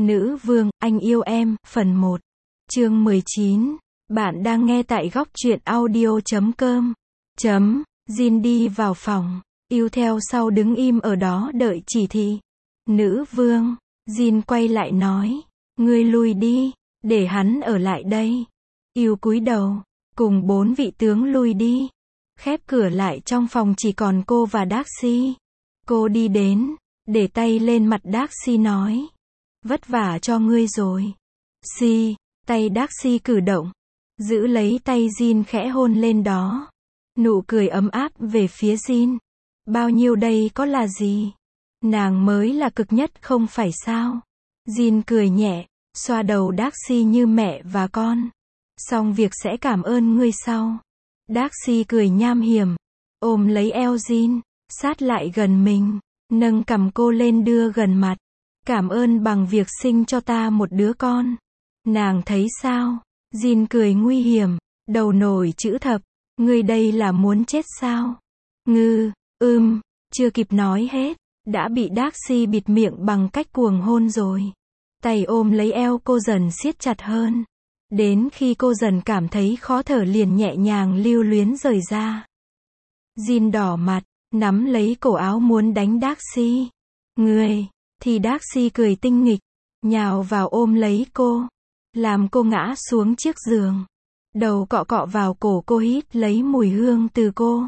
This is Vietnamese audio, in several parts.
Nữ vương, anh yêu em, phần 1. Chương 19. Bạn đang nghe tại góc truyện audio.com. Jin đi vào phòng. Yêu theo sau đứng im ở đó đợi chỉ thị. Nữ vương. Jin quay lại nói. Ngươi lui đi, để hắn ở lại đây. Yêu cúi đầu. Cùng 4 vị tướng lui đi. Khép cửa lại trong phòng chỉ còn cô và Darcy. Cô đi đến, để tay lên mặt Darcy nói. Vất vả cho ngươi rồi. Tay Darcy cử động. Giữ lấy tay Jin khẽ hôn lên đó. Nụ cười ấm áp về phía Jin. Bao nhiêu đây có là gì? Nàng mới là cực nhất không phải sao? Jin cười nhẹ, xoa đầu Darcy như mẹ và con. Xong việc sẽ cảm ơn ngươi sau. Darcy cười nham hiểm, ôm lấy eo Jin, sát lại gần mình, nâng cằm cô lên đưa gần mặt. Cảm ơn bằng việc sinh cho ta một đứa con. Nàng thấy sao? Jin cười nguy hiểm, đầu nổi chữ thập. Ngươi đây là muốn chết sao? Chưa kịp nói hết, đã bị Darcy bịt miệng bằng cách cuồng hôn rồi. Tay ôm lấy eo cô dần siết chặt hơn. Đến khi cô dần cảm thấy khó thở liền nhẹ nhàng lưu luyến rời ra. Jin đỏ mặt, nắm lấy cổ áo muốn đánh Darcy. Thì Darcy cười tinh nghịch, nhào vào ôm lấy cô, làm cô ngã xuống chiếc giường. Đầu cọ cọ vào cổ cô hít lấy mùi hương từ cô.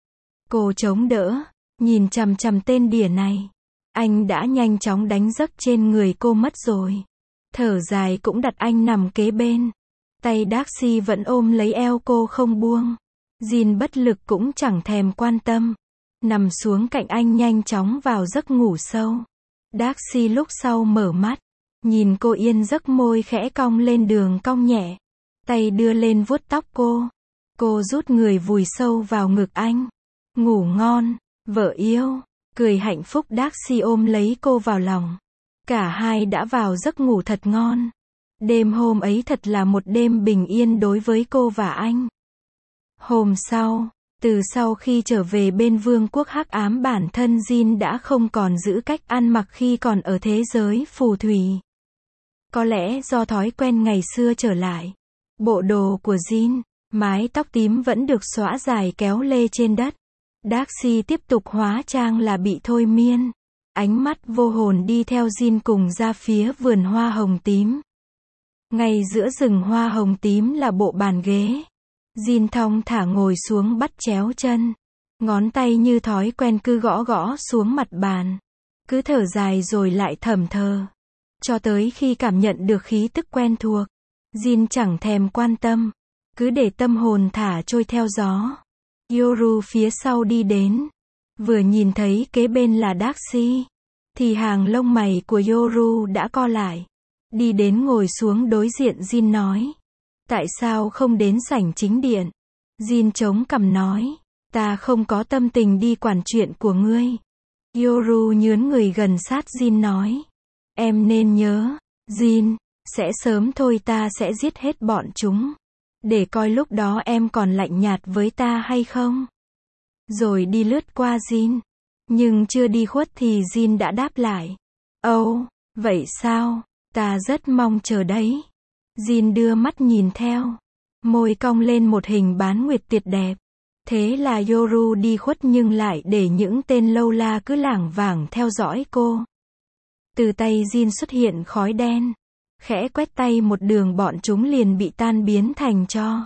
Cô chống đỡ, nhìn chằm chằm tên đỉa này. Anh đã nhanh chóng đánh giấc trên người cô mất rồi. Thở dài cũng đặt anh nằm kế bên. Tay Darcy vẫn ôm lấy eo cô không buông. Jin bất lực cũng chẳng thèm quan tâm. Nằm xuống cạnh anh nhanh chóng vào giấc ngủ sâu. Darcy lúc sau mở mắt. Nhìn cô yên giấc môi khẽ cong lên đường cong nhẹ. Tay đưa lên vuốt tóc cô. Cô rút người vùi sâu vào ngực anh. Ngủ ngon, vợ yêu. Cười hạnh phúc Darcy ôm lấy cô vào lòng. Cả hai đã vào giấc ngủ thật ngon. Đêm hôm ấy thật là một đêm bình yên đối với cô và anh. Hôm sau, từ sau khi trở về bên vương quốc hắc ám bản thân Jin đã không còn giữ cách ăn mặc khi còn ở thế giới phù thủy. Có lẽ do thói quen ngày xưa trở lại. Bộ đồ của Jin, mái tóc tím vẫn được xõa dài kéo lê trên đất. Darcy tiếp tục hóa trang là bị thôi miên. Ánh mắt vô hồn đi theo Jin cùng ra phía vườn hoa hồng tím. Ngay giữa rừng hoa hồng tím là bộ bàn ghế. Jin thong thả ngồi xuống bắt chéo chân. Ngón tay như thói quen cứ gõ gõ xuống mặt bàn. Cứ thở dài rồi lại thầm thờ. Cho tới khi cảm nhận được khí tức quen thuộc. Jin chẳng thèm quan tâm. Cứ để tâm hồn thả trôi theo gió. Yoru phía sau đi đến. Vừa nhìn thấy kế bên là Darcy. Thì hàng lông mày của Yoru đã co lại. Đi đến ngồi xuống đối diện Jin nói. Tại sao không đến sảnh chính điện? Jin chống cằm nói. Ta không có tâm tình đi quản chuyện của ngươi. Yoru nhướn người gần sát Jin nói. Em nên nhớ, Jin, sẽ sớm thôi ta sẽ giết hết bọn chúng. Để coi lúc đó em còn lạnh nhạt với ta hay không? Rồi đi lướt qua Jin. Nhưng chưa đi khuất thì Jin đã đáp lại. Vậy sao? Ta rất mong chờ đấy. Jin đưa mắt nhìn theo. Môi cong lên một hình bán nguyệt tuyệt đẹp. Thế là Yoru đi khuất nhưng lại để những tên lâu la cứ lảng vảng theo dõi cô. Từ tay Jin xuất hiện khói đen. Khẽ quét tay một đường bọn chúng liền bị tan biến thành tro.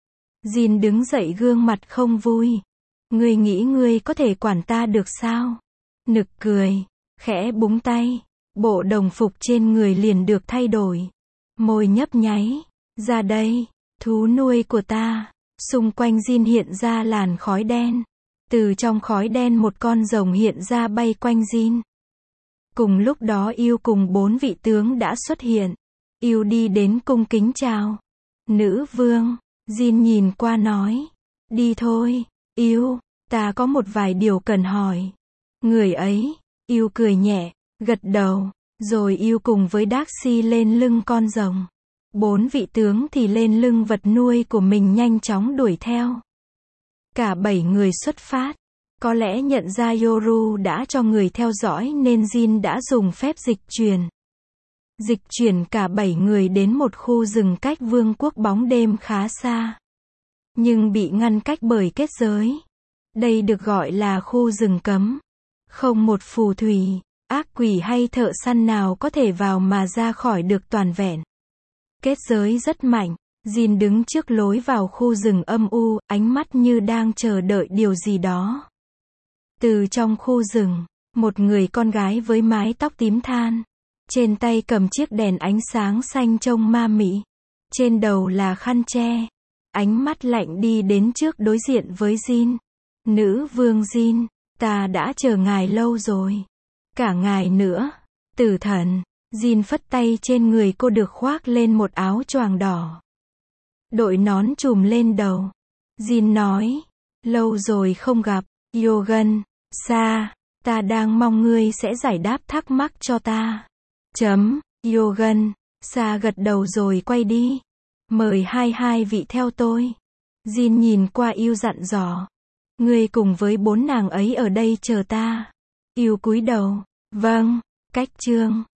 Jin đứng dậy gương mặt không vui. Ngươi nghĩ ngươi có thể quản ta được sao? Nực cười. Khẽ búng tay. Bộ đồng phục trên người liền được thay đổi. Môi nhấp nháy. Ra đây, thú nuôi của ta. Xung quanh Jin hiện ra làn khói đen. Từ trong khói đen một con rồng hiện ra bay quanh Jin. Cùng lúc đó Yêu cùng 4 vị tướng đã xuất hiện. Yêu đi đến cung kính chào. Nữ vương. Jin nhìn qua nói. Đi thôi, Yêu, ta có một vài điều cần hỏi. Người ấy. Yêu cười nhẹ, gật đầu. Rồi Yêu cùng với Darcy lên lưng con rồng. 4 vị tướng thì lên lưng vật nuôi của mình nhanh chóng đuổi theo. Cả 7 người xuất phát. Có lẽ nhận ra Yoru đã cho người theo dõi nên Jin đã dùng phép dịch truyền. Dịch chuyển cả 7 người đến một khu rừng cách vương quốc bóng đêm khá xa. Nhưng bị ngăn cách bởi kết giới. Đây được gọi là khu rừng cấm. Không một phù thủy, ác quỷ hay thợ săn nào có thể vào mà ra khỏi được toàn vẹn. Kết giới rất mạnh. Jin đứng trước lối vào khu rừng âm u, ánh mắt như đang chờ đợi điều gì đó. Từ trong khu rừng, một người con gái với mái tóc tím than. Trên tay cầm chiếc đèn ánh sáng xanh trông ma mị. Trên đầu là khăn che. Ánh mắt lạnh đi đến trước đối diện với Jin. Nữ vương Jin, ta đã chờ ngài lâu rồi. Cả ngài nữa. Tử thần. Jin phất tay trên người cô được khoác lên một áo choàng đỏ. Đội nón trùm lên đầu. Jin nói. Lâu rồi không gặp. Yogan. Sa. Ta đang mong ngươi sẽ giải đáp thắc mắc cho ta. Yogan. Sa gật đầu rồi quay đi. Mời hai vị theo tôi. Jin nhìn qua Yêu dặn dò. Ngươi cùng với 4 nàng ấy ở đây chờ ta. Yêu cúi đầu. Vâng. Cách chương